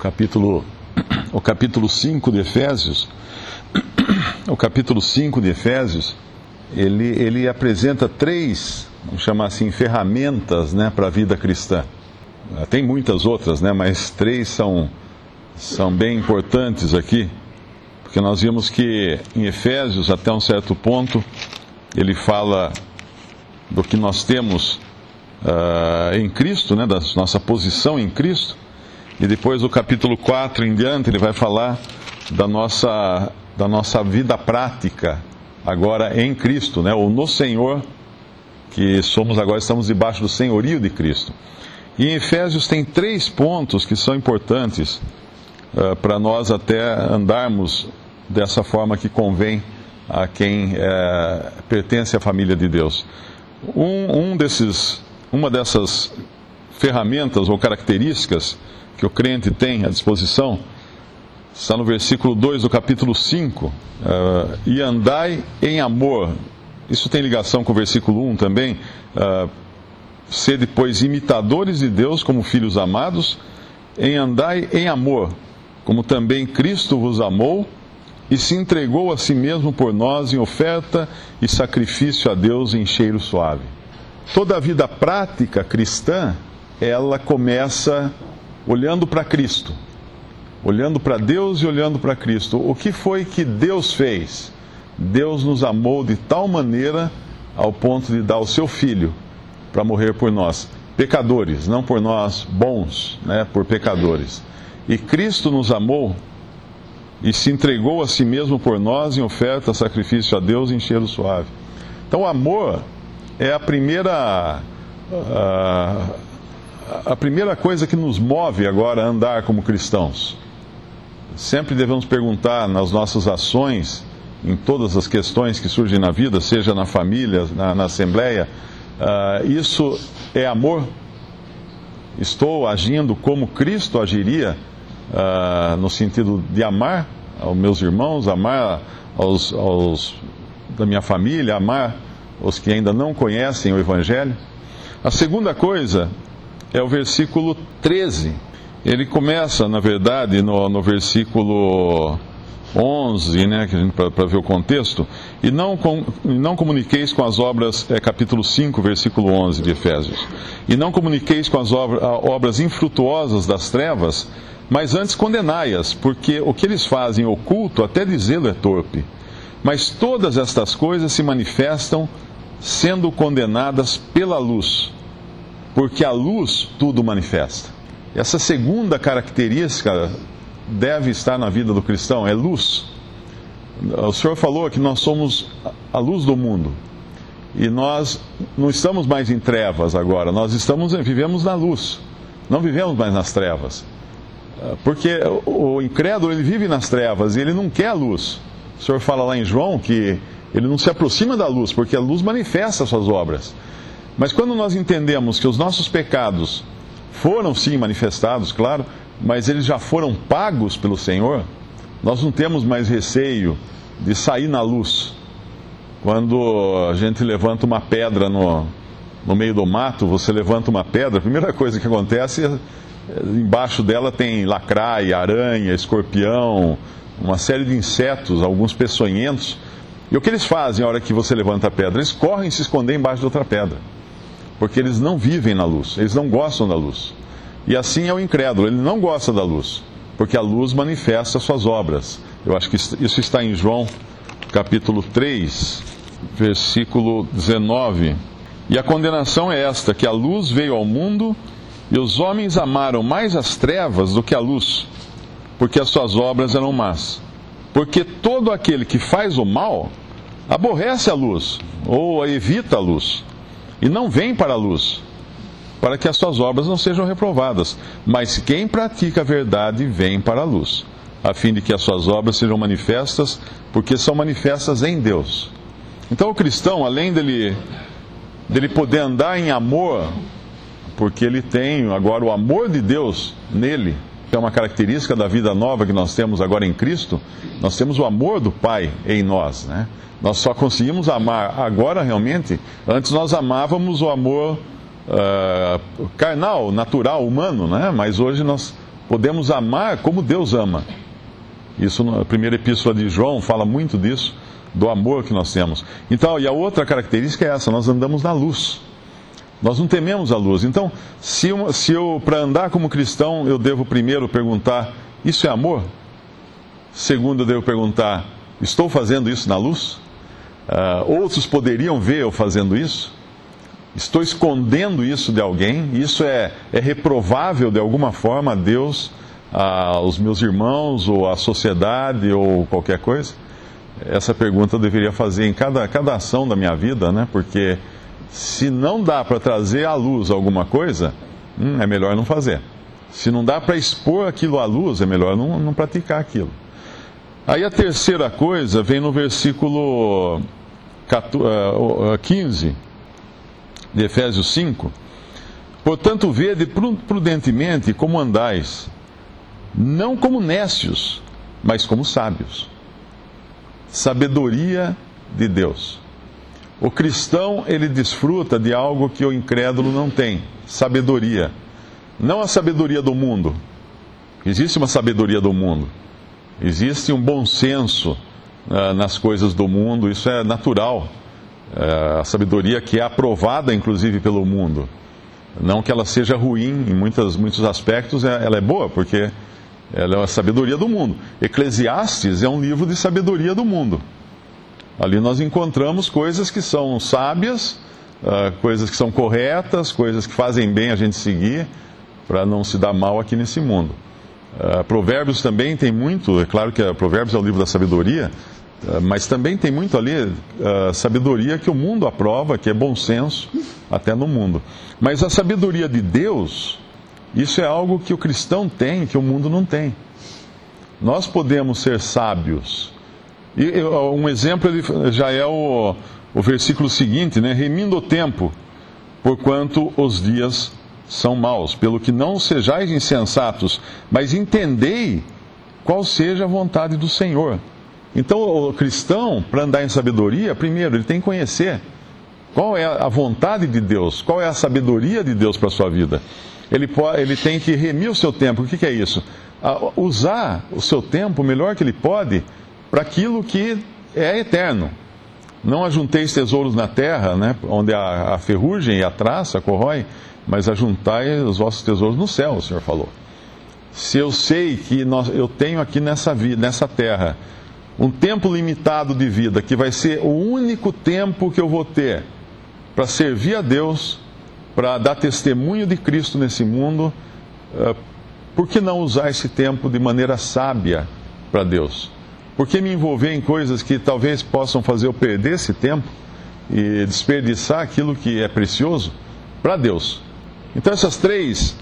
o capítulo 5 de Efésios, o capítulo 5 de Efésios, ele apresenta três, vamos chamar assim, ferramentas, né, para a vida cristã. Tem muitas outras, né, mas três são bem importantes aqui, porque nós vimos que em Efésios, até um certo ponto, ele fala do que nós temos em Cristo, né, da nossa posição em Cristo, e depois do capítulo 4 em diante ele vai falar da nossa vida prática agora em Cristo, né, ou no Senhor, que estamos debaixo do senhorio de Cristo. E em Efésios tem três pontos que são importantes para nós até andarmos dessa forma que convém a quem pertence à família de Deus. Uma dessas ferramentas ou características que o crente tem à disposição está no versículo 2 do capítulo 5, e andai em amor. Isso tem ligação com o versículo 1 também. Sede, pois, imitadores de Deus como filhos amados, andai em amor, como também Cristo vos amou e se entregou a si mesmo por nós em oferta e sacrifício a Deus em cheiro suave. Toda a vida prática cristã, ela começa olhando para Cristo, olhando para Deus e olhando para Cristo. O que foi que Deus fez? Deus nos amou de tal maneira ao ponto de dar o seu Filho para morrer por nós, pecadores, não por nós bons, né, por pecadores. E Cristo nos amou e se entregou a si mesmo por nós em oferta, sacrifício a Deus em cheiro suave. Então o amor é a primeira coisa que nos move agora a andar como cristãos. Sempre devemos perguntar nas nossas ações, em todas as questões que surgem na vida, seja na família, na assembleia, isso é amor? Estou agindo como Cristo agiria, no sentido de amar aos meus irmãos, amar aos da minha família, amar os que ainda não conhecem o Evangelho? A segunda coisa é o versículo 13. Ele começa, na verdade, no versículo 11, né, para ver o contexto, e não comuniqueis com as obras, capítulo 5, versículo 11 de Efésios, e não comuniqueis com as obras infrutuosas das trevas, mas antes condenai-as, porque o que eles fazem oculto, até dizê-lo é torpe. Mas todas estas coisas se manifestam sendo condenadas pela luz, porque a luz tudo manifesta. Essa segunda característica deve estar na vida do cristão, é luz. O Senhor falou que nós somos a luz do mundo. E nós não estamos mais em trevas agora, nós vivemos na luz. Não vivemos mais nas trevas. Porque o incrédulo, ele vive nas trevas e ele não quer a luz. O Senhor fala lá em João que ele não se aproxima da luz, porque a luz manifesta as suas obras. Mas quando nós entendemos que os nossos pecados foram sim manifestados, claro, mas eles já foram pagos pelo Senhor, nós não temos mais receio de sair na luz. Quando a gente levanta uma pedra no meio do mato, você levanta uma pedra, a primeira coisa que acontece é, embaixo dela tem lacraia, aranha, escorpião, uma série de insetos, alguns peçonhentos. E o que eles fazem na hora que você levanta a pedra? Eles correm se esconder embaixo de outra pedra, porque eles não vivem na luz, eles não gostam da luz. E assim é o incrédulo, ele não gosta da luz, porque a luz manifesta as suas obras. Eu acho que isso está em João, capítulo 3, versículo 19. E a condenação é esta, que a luz veio ao mundo, e os homens amaram mais as trevas do que a luz, porque as suas obras eram más. Porque todo aquele que faz o mal aborrece a luz, ou evita a luz, e não vem para a luz, para que as suas obras não sejam reprovadas. Mas quem pratica a verdade vem para a luz, a fim de que as suas obras sejam manifestas, porque são manifestas em Deus. Então o cristão, além dele poder andar em amor, porque ele tem agora o amor de Deus nele, que é uma característica da vida nova que nós temos agora em Cristo, nós temos o amor do Pai em nós, né? Nós só conseguimos amar agora realmente, antes nós amávamos o amor carnal, natural, humano, né? Mas hoje nós podemos amar como Deus ama. Isso na primeira epístola de João fala muito disso, do amor que nós temos. Então, e a outra característica é essa: nós andamos na luz. Nós não tememos a luz. Então, se eu para andar como cristão, eu devo primeiro perguntar: isso é amor? Segundo, eu devo perguntar: estou fazendo isso na luz? Outros poderiam ver eu fazendo isso? Estou escondendo isso de alguém? Isso é reprovável de alguma forma a Deus, aos meus irmãos, ou à sociedade, ou qualquer coisa? Essa pergunta eu deveria fazer em cada ação da minha vida, né? Porque se não dá para trazer à luz alguma coisa, é melhor não fazer. Se não dá para expor aquilo à luz, é melhor não praticar aquilo. Aí a terceira coisa vem no versículo 15 de Efésios 5. Portanto, vede prudentemente como andais, não como nécios, mas como sábios. Sabedoria de Deus. O cristão, ele desfruta de algo que o incrédulo não tem: sabedoria. Não a sabedoria do mundo. Existe uma sabedoria do mundo. Existe um bom senso nas coisas do mundo, isso é natural. A sabedoria que é aprovada, inclusive, pelo mundo. Não que ela seja ruim, em muitos aspectos ela é boa, porque ela é a sabedoria do mundo. Eclesiastes é um livro de sabedoria do mundo. Ali nós encontramos coisas que são sábias, coisas que são corretas, coisas que fazem bem a gente seguir, para não se dar mal aqui nesse mundo. Provérbios também tem muito, é claro que Provérbios é o livro da sabedoria, mas também tem muito ali sabedoria que o mundo aprova, que é bom senso, até no mundo. Mas a sabedoria de Deus, isso é algo que o cristão tem, que o mundo não tem. Nós podemos ser sábios. E um exemplo já é o versículo seguinte, né? Remindo o tempo, porquanto os dias são maus, pelo que não sejais insensatos, mas entendei qual seja a vontade do Senhor. Então, o cristão, para andar em sabedoria, primeiro, ele tem que conhecer qual é a vontade de Deus, qual é a sabedoria de Deus para a sua vida. Ele tem que remir o seu tempo. O que é isso? Usar o seu tempo o melhor que ele pode para aquilo que é eterno. Não ajunteis tesouros na terra, né, onde a ferrugem e a traça corrói, mas ajuntai os vossos tesouros no céu, o Senhor falou. Se eu sei que eu tenho aqui nessa terra um tempo limitado de vida, que vai ser o único tempo que eu vou ter para servir a Deus, para dar testemunho de Cristo nesse mundo, por que não usar esse tempo de maneira sábia para Deus? Por que me envolver em coisas que talvez possam fazer eu perder esse tempo e desperdiçar aquilo que é precioso para Deus? Então essas três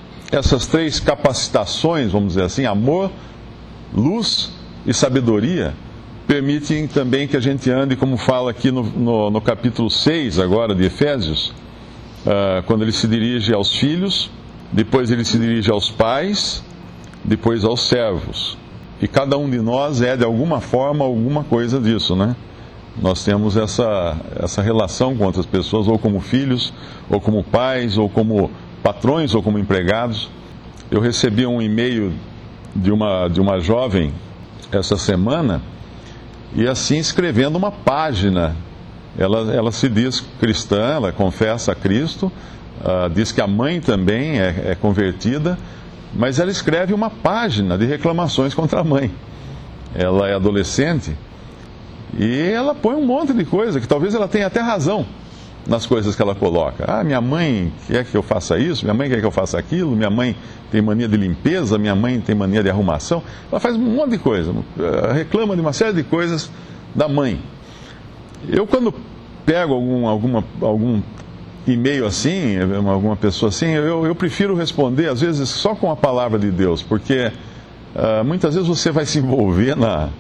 capacitações, vamos dizer assim, amor, luz e sabedoria, permitem também que a gente ande, como fala aqui no capítulo 6 agora de Efésios, quando ele se dirige aos filhos, depois ele se dirige aos pais, depois aos servos. E cada um de nós é, de alguma forma, alguma coisa disso, né? Nós temos essa relação com outras pessoas, ou como filhos, ou como pais, ou como patrões, ou como empregados. Eu recebi um e-mail de uma jovem essa semana, e assim escrevendo uma página. Ela se diz cristã, ela confessa a Cristo, diz que a mãe também é convertida, mas ela escreve uma página de reclamações contra a mãe. Ela é adolescente e ela põe um monte de coisa que talvez ela tenha até razão nas coisas que ela coloca. Minha mãe quer que eu faça isso, minha mãe quer que eu faça aquilo, minha mãe tem mania de limpeza, minha mãe tem mania de arrumação. Ela faz um monte de coisa, reclama de uma série de coisas da mãe. Eu, quando pego algum e-mail assim, alguma pessoa assim, eu prefiro responder, às vezes, só com a palavra de Deus, porque muitas vezes você vai se envolver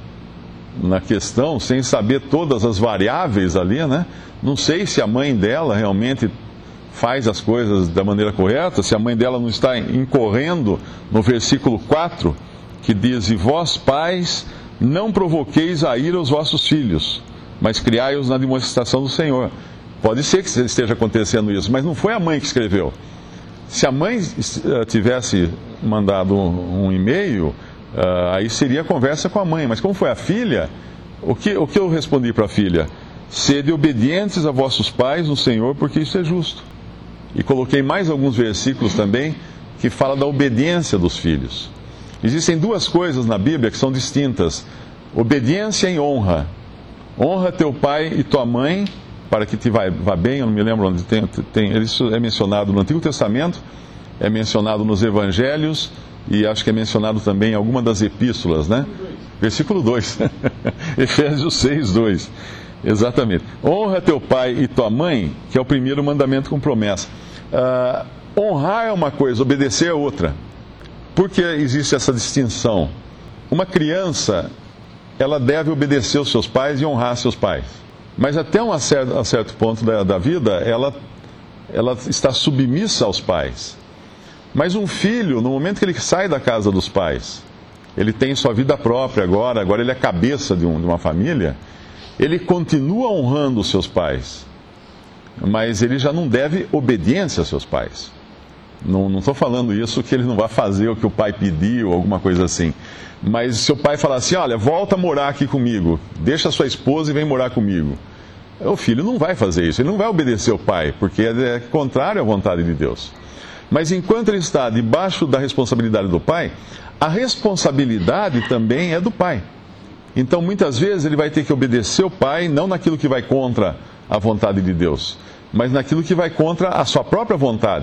na questão sem saber todas as variáveis ali, né? Não sei se a mãe dela realmente faz as coisas da maneira correta, se a mãe dela não está incorrendo no versículo 4, que diz: e vós, pais, não provoqueis a ira os vossos filhos, mas criai-os na demonstração do Senhor. Pode ser que esteja acontecendo isso, mas não foi a mãe que escreveu. Se a mãe tivesse mandado um e-mail, aí seria conversa com a mãe. Mas como foi a filha, o que eu respondi para a filha? Sede obedientes a vossos pais no Senhor, porque isso é justo. E coloquei mais alguns versículos também que falam da obediência dos filhos. Existem duas coisas na Bíblia que são distintas: obediência e honra. Honra teu pai e tua mãe, para que te vá bem. Eu não me lembro onde tem. Isso é mencionado no Antigo Testamento, é mencionado nos Evangelhos, e acho que é mencionado também em alguma das epístolas, né? Versículo 2. Efésios 6, 2. Exatamente. Honra teu pai e tua mãe, que é o primeiro mandamento com promessa. Honrar é uma coisa, obedecer é outra. Por que existe essa distinção? Uma criança, ela deve obedecer aos seus pais e honrar seus pais. Mas até a certo ponto da vida, ela está submissa aos pais. Mas um filho, no momento que ele sai da casa dos pais, ele tem sua vida própria agora ele é cabeça de uma família, ele continua honrando os seus pais, mas ele já não deve obediência aos seus pais. Não estou falando isso que ele não vai fazer o que o pai pediu, alguma coisa assim. Mas se o pai falar assim, olha, volta a morar aqui comigo, deixa a sua esposa e vem morar comigo, o filho não vai fazer isso, ele não vai obedecer o pai, porque é contrário à vontade de Deus. Mas enquanto ele está debaixo da responsabilidade do pai, a responsabilidade também é do pai. Então, muitas vezes, ele vai ter que obedecer o pai, não naquilo que vai contra a vontade de Deus, mas naquilo que vai contra a sua própria vontade.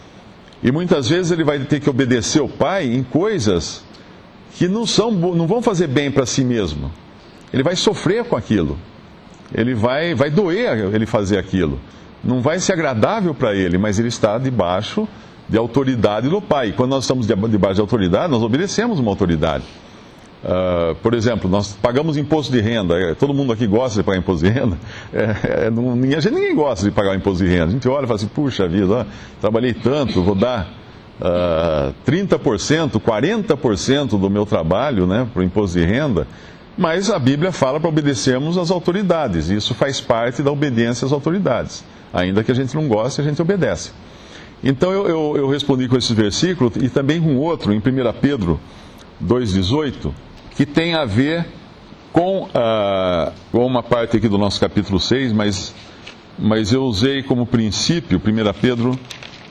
E muitas vezes ele vai ter que obedecer o pai em coisas que não vão fazer bem para si mesmo. Ele vai sofrer com aquilo. Ele vai doer ele fazer aquilo. Não vai ser agradável para ele, mas ele está debaixo de autoridade do pai. E quando nós estamos debaixo de autoridade, nós obedecemos uma autoridade. Por exemplo, nós pagamos imposto de renda. Todo mundo aqui gosta de pagar imposto de renda. Ninguém gosta de pagar imposto de renda. A gente olha e fala assim, puxa vida, trabalhei tanto, vou dar 30%, 40% do meu trabalho, né, para o imposto de renda. Mas a Bíblia fala para obedecermos às autoridades. E isso faz parte da obediência às autoridades. Ainda que a gente não goste, a gente obedece. Então eu respondi com esse versículo e também com outro, em 1 Pedro 2,18, que tem a ver com uma parte aqui do nosso capítulo 6, mas eu usei como princípio 1 Pedro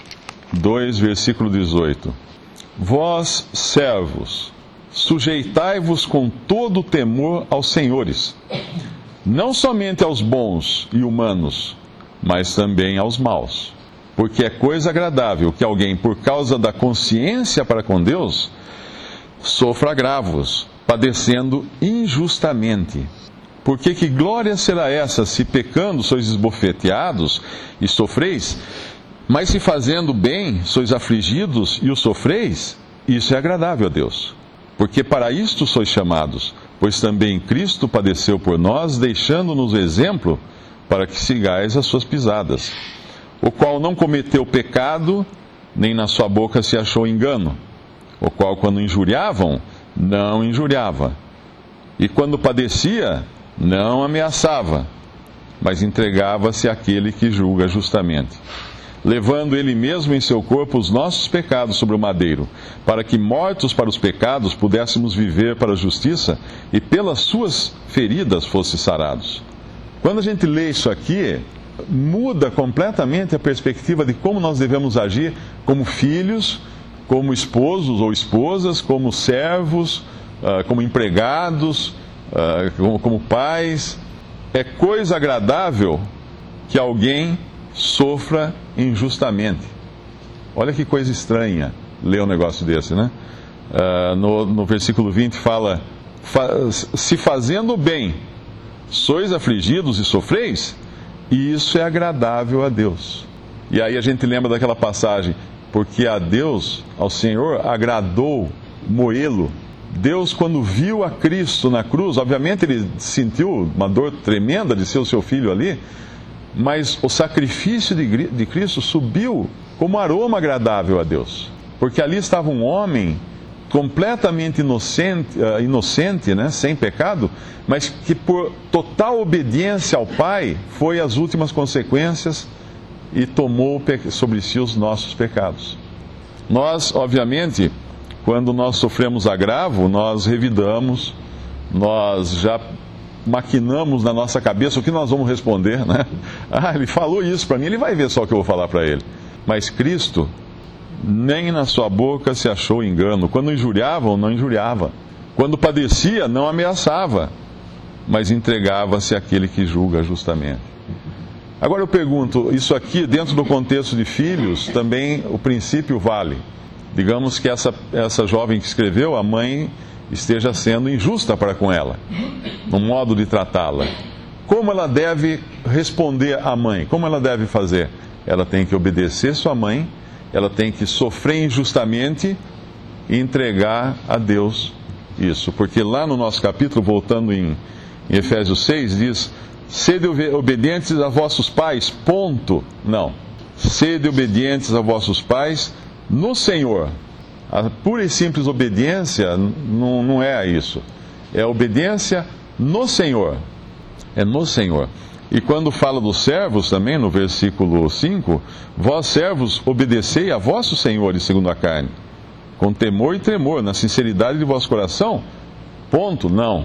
2, versículo 18. Vós, servos, sujeitai-vos com todo o temor aos senhores, não somente aos bons e humanos, mas também aos maus. Porque é coisa agradável que alguém, por causa da consciência para com Deus, sofra agravos, padecendo injustamente. Porque que glória será essa, se pecando sois esbofeteados e sofreis, mas se fazendo bem sois afligidos e o sofreis? Isso é agradável a Deus. Porque para isto sois chamados, pois também Cristo padeceu por nós, deixando-nos exemplo para que sigais as suas pisadas. O qual não cometeu pecado, nem na sua boca se achou engano. O qual, quando injuriavam, não injuriava. E quando padecia, não ameaçava, mas entregava-se àquele que julga justamente. Levando ele mesmo em seu corpo os nossos pecados sobre o madeiro, para que, mortos para os pecados, pudéssemos viver para a justiça, e pelas suas feridas fosse sarados. Quando a gente lê isso aqui, muda completamente a perspectiva de como nós devemos agir como filhos, como esposos ou esposas, como servos, como empregados, como pais. É coisa agradável que alguém sofra injustamente. Olha que coisa estranha ler um negócio desse, né? No versículo 20 fala, se fazendo bem sois afligidos e sofreis, e isso é agradável a Deus. E aí a gente lembra daquela passagem, porque a Deus, ao Senhor, agradou moê-lo. Deus, quando viu a Cristo na cruz, obviamente ele sentiu uma dor tremenda de ser o seu filho ali, mas o sacrifício de Cristo subiu como aroma agradável a Deus. Porque ali estava um homem completamente inocente, né, sem pecado, mas que por total obediência ao Pai foi as últimas consequências e tomou sobre si os nossos pecados. Nós, obviamente, quando nós sofremos agravo, nós revidamos, nós já maquinamos na nossa cabeça o que nós vamos responder, né? Ah, ele falou isso para mim, ele vai ver só o que eu vou falar para ele. Mas Cristo, nem na sua boca se achou engano. Quando injuriavam, não injuriava. Quando padecia, não ameaçava, mas entregava-se àquele que julga justamente. Agora eu pergunto, isso aqui, dentro do contexto de filhos, também o princípio vale. Digamos que essa jovem que escreveu, a mãe esteja sendo injusta para com ela, no modo de tratá-la. Como ela deve responder à mãe? Como ela deve fazer? Ela tem que obedecer sua mãe, ela tem que sofrer injustamente e entregar a Deus isso. Porque lá no nosso capítulo, voltando em Efésios 6, diz: sede obedientes a vossos pais, ponto. Não. Sede obedientes a vossos pais no Senhor. A pura e simples obediência não é isso. É obediência no Senhor. É no Senhor. E quando fala dos servos também, no versículo 5, vós servos obedecei a vossos senhores segundo a carne, com temor e tremor, na sinceridade de vosso coração, ponto, não.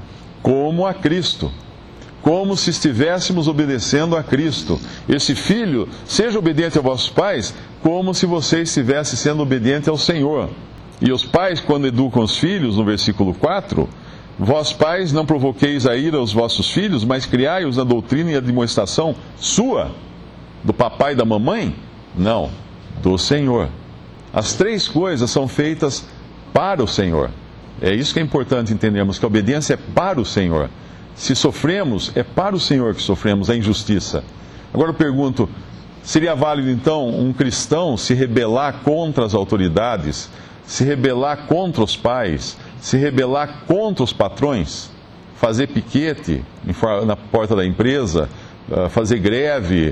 Como a Cristo. Como se estivéssemos obedecendo a Cristo. Esse filho, seja obediente a vossos pais, como se você estivesse sendo obediente ao Senhor. E os pais, quando educam os filhos, no versículo 4, vós pais não provoqueis a ira aos vossos filhos, mas criai-os na doutrina e admoestação sua, do papai e da mamãe? Não, do Senhor. As três coisas são feitas para o Senhor. É isso que é importante entendermos, que a obediência é para o Senhor. Se sofremos, é para o Senhor que sofremos a injustiça. Agora eu pergunto, seria válido então um cristão se rebelar contra as autoridades, se rebelar contra os pais, se rebelar contra os patrões, fazer piquete na porta da empresa, fazer greve,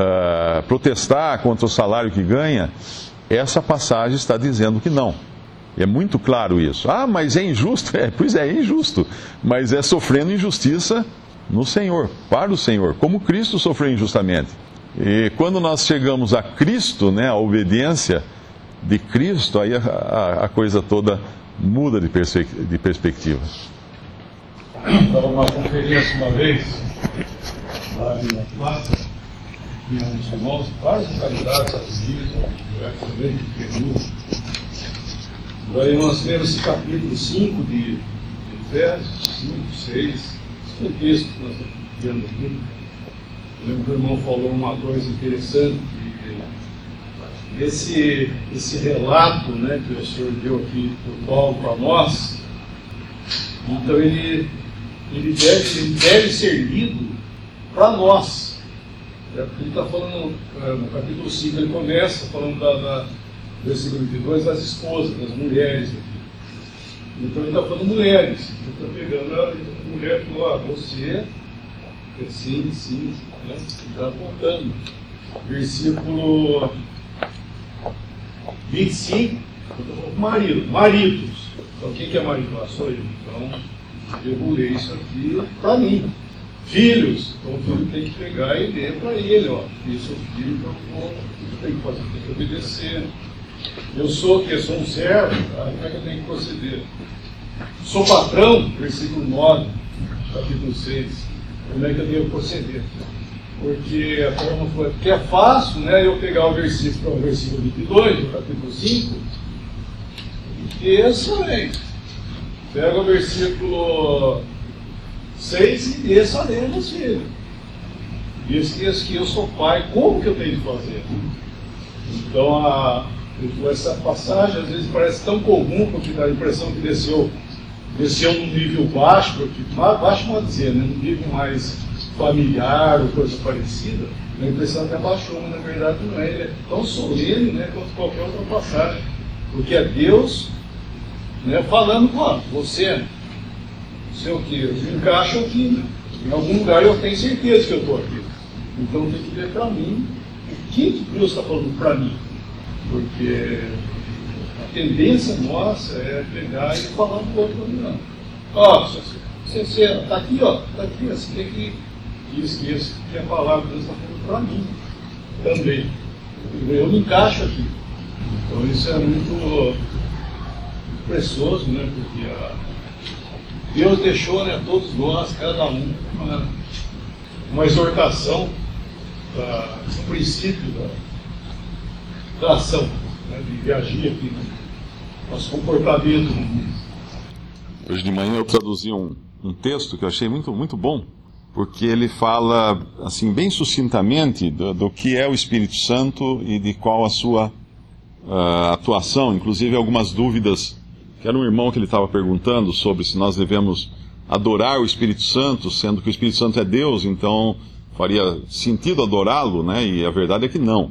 protestar contra o salário que ganha? Essa passagem está dizendo que não. É muito claro isso. Ah, mas é injusto? Pois é injusto. Mas é sofrendo injustiça no Senhor, para o Senhor, como Cristo sofreu injustamente. E quando nós chegamos a Cristo, né, a obediência de Cristo, aí a coisa toda muda de perspectiva. Estava numa conferência uma vez, lá em Atlanta, e uns irmãos, vários candidatos a polícia, também de Peru. Daí nós lemos esse capítulo 5 de Efésios, 5, 6, esse é o texto que nós estamos vendo aqui. Eu lembro que o irmão falou uma coisa interessante, que esse relato, né, que o senhor deu aqui por Paulo para nós, então ele deve ser lido para nós. Porque ele está falando, no capítulo 5, ele começa falando versículo 22, das esposas, das mulheres aqui. Então ele está falando mulheres. Ele está pegando a mulher e falou: você é sim, né? Ele está apontando. Versículo 25, maridos. Então quem que é marido? Sou eu. Então eu rolei isso aqui para mim. Filhos, então o filho tem que pegar e ler para ele, ó. Isso é o filho que eu tenho que fazer, tem que obedecer. Eu sou o quê? Sou um servo, tá? Como é que eu tenho que proceder? Sou patrão, versículo 9, capítulo 6. Como é que eu tenho que proceder? Porque a forma foi, porque é fácil, né, eu pegar o versículo 22, do capítulo 5, e excelente. Pega o versículo 6 e desça a ler nos filhos. E esqueço que eu sou pai, como que eu tenho que fazer? Então, essa passagem às vezes parece tão comum, porque dá a impressão que desceu num nível baixo, baixo pode dizer, né, num nível mais familiar ou coisa parecida. A impressão que abaixou, mas na verdade não é. Ele é tão solene, né, quanto qualquer outra passagem. Porque é Deus, né, falando com você o que? Eu encaixo aqui, né? Em algum lugar eu tenho certeza que eu estou aqui. Então tem que ver para mim o que Deus está falando para mim. Porque a tendência nossa é pegar e falar um pouco para mim, não. Ó, você está aqui, ó, está aqui, você tem que esquecer que a palavra de Deus está falando para mim. também. Eu me encaixo aqui. Então isso é muito precioso, né? Porque Deus deixou, né, todos nós, cada um, uma exortação, um princípio da ação, né, de agir aqui, né? Nosso comportamento. Hoje de manhã eu traduzi um texto que eu achei muito, muito bom, porque ele fala, assim, bem sucintamente do que é o Espírito Santo e de qual a sua atuação, inclusive algumas dúvidas, que era um irmão que ele estava perguntando sobre se nós devemos adorar o Espírito Santo, sendo que o Espírito Santo é Deus, então faria sentido adorá-lo, né? E a verdade é que não.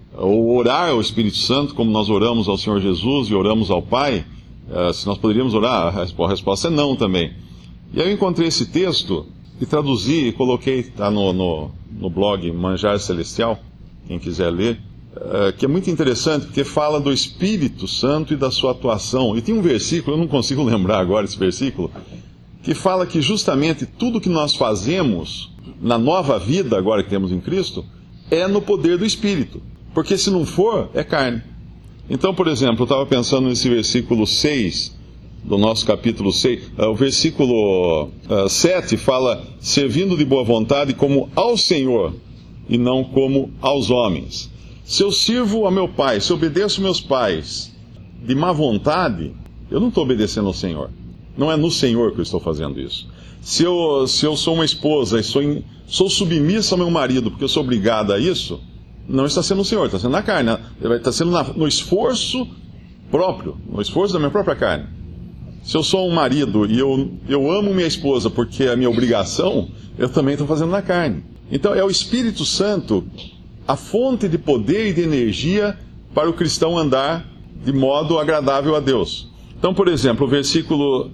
Ou orar ao Espírito Santo, como nós oramos ao Senhor Jesus e oramos ao Pai, se nós poderíamos orar, a resposta é não também. E aí eu encontrei esse texto e traduzi e coloquei, tá no blog Manjar Celestial, quem quiser ler, que é muito interessante, porque fala do Espírito Santo e da sua atuação. E tem um versículo, eu não consigo lembrar agora esse versículo, que fala que justamente tudo que nós fazemos na nova vida, agora que temos em Cristo, é no poder do Espírito. Porque se não for, é carne. Então, por exemplo, eu estava pensando nesse versículo 6, do nosso capítulo 6, o versículo 7 fala, servindo de boa vontade como ao Senhor, e não como aos homens. Se eu sirvo a meu pai, se eu obedeço meus pais de má vontade, eu não estou obedecendo ao Senhor. Não é no Senhor que eu estou fazendo isso. Se eu sou uma esposa e sou submissa ao meu marido porque eu sou obrigada a isso, não está sendo o Senhor, está sendo na carne. Está sendo no esforço próprio, no esforço da minha própria carne. Se eu sou um marido e eu amo minha esposa porque é a minha obrigação, eu também estou fazendo na carne. Então é o Espírito Santo a fonte de poder e de energia para o cristão andar de modo agradável a Deus. Então, por exemplo, o versículo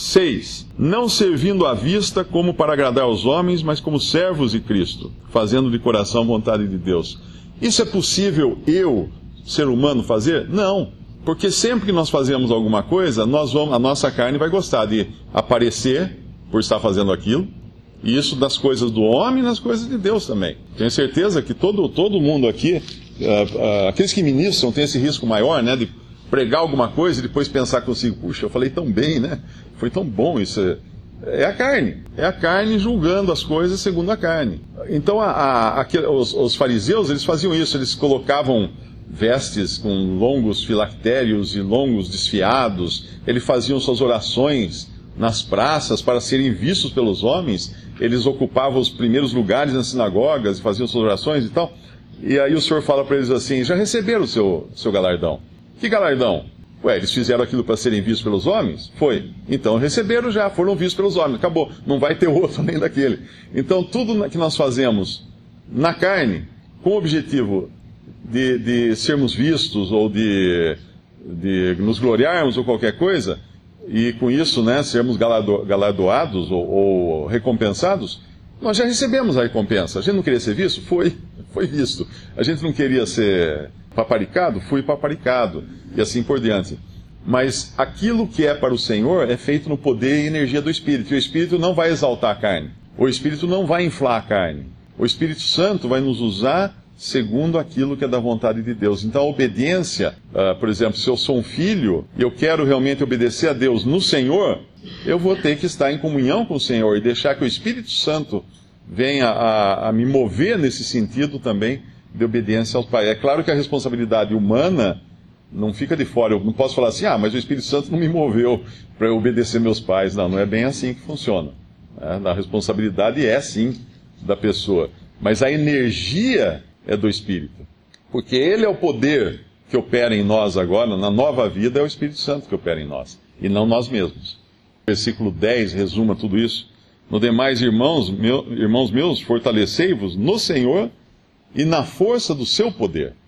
6, não servindo à vista como para agradar aos homens, mas como servos de Cristo, fazendo de coração a vontade de Deus. Isso é possível eu, ser humano, fazer? Não, porque sempre que nós fazemos alguma coisa, a nossa carne vai gostar de aparecer por estar fazendo aquilo, e isso das coisas do homem e nas coisas de Deus também. Tenho certeza que todo mundo aqui, aqueles que ministram têm esse risco maior, né, de pregar alguma coisa e depois pensar consigo, puxa, eu falei tão bem, né? Foi tão bom isso. É a carne julgando as coisas segundo a carne. Então os fariseus, eles faziam isso, eles colocavam vestes com longos filactérios e longos desfiados, eles faziam suas orações nas praças para serem vistos pelos homens, eles ocupavam os primeiros lugares nas sinagogas, faziam suas orações e tal, e aí o Senhor fala para eles assim, já receberam o seu galardão. Que galardão? Ué, eles fizeram aquilo para serem vistos pelos homens? Foi. Então receberam já, foram vistos pelos homens, acabou, não vai ter outro além daquele. Então tudo que nós fazemos na carne, com o objetivo de sermos vistos ou de nos gloriarmos ou qualquer coisa, e com isso, né, sermos galardoados ou recompensados, nós já recebemos a recompensa. A gente não queria ser visto? Foi visto. A gente não queria ser paparicado? Fui paparicado. E assim por diante. Mas aquilo que é para o Senhor é feito no poder e energia do Espírito. E o Espírito não vai exaltar a carne. O Espírito não vai inflar a carne. O Espírito Santo vai nos usar segundo aquilo que é da vontade de Deus. Então a obediência, por exemplo, se eu sou um filho e eu quero realmente obedecer a Deus no Senhor, eu vou ter que estar em comunhão com o Senhor e deixar que o Espírito Santo venha a me mover nesse sentido também de obediência ao Pai. É claro que a responsabilidade humana não fica de fora. Eu não posso falar assim, mas o Espírito Santo não me moveu para eu obedecer meus pais. Não é bem assim que funciona. A responsabilidade é sim da pessoa, mas a energia é do Espírito, porque Ele é o poder que opera em nós agora, na nova vida é o Espírito Santo que opera em nós, e não nós mesmos. O versículo 10 resuma tudo isso. No demais, irmãos meus, fortalecei-vos no Senhor e na força do seu poder.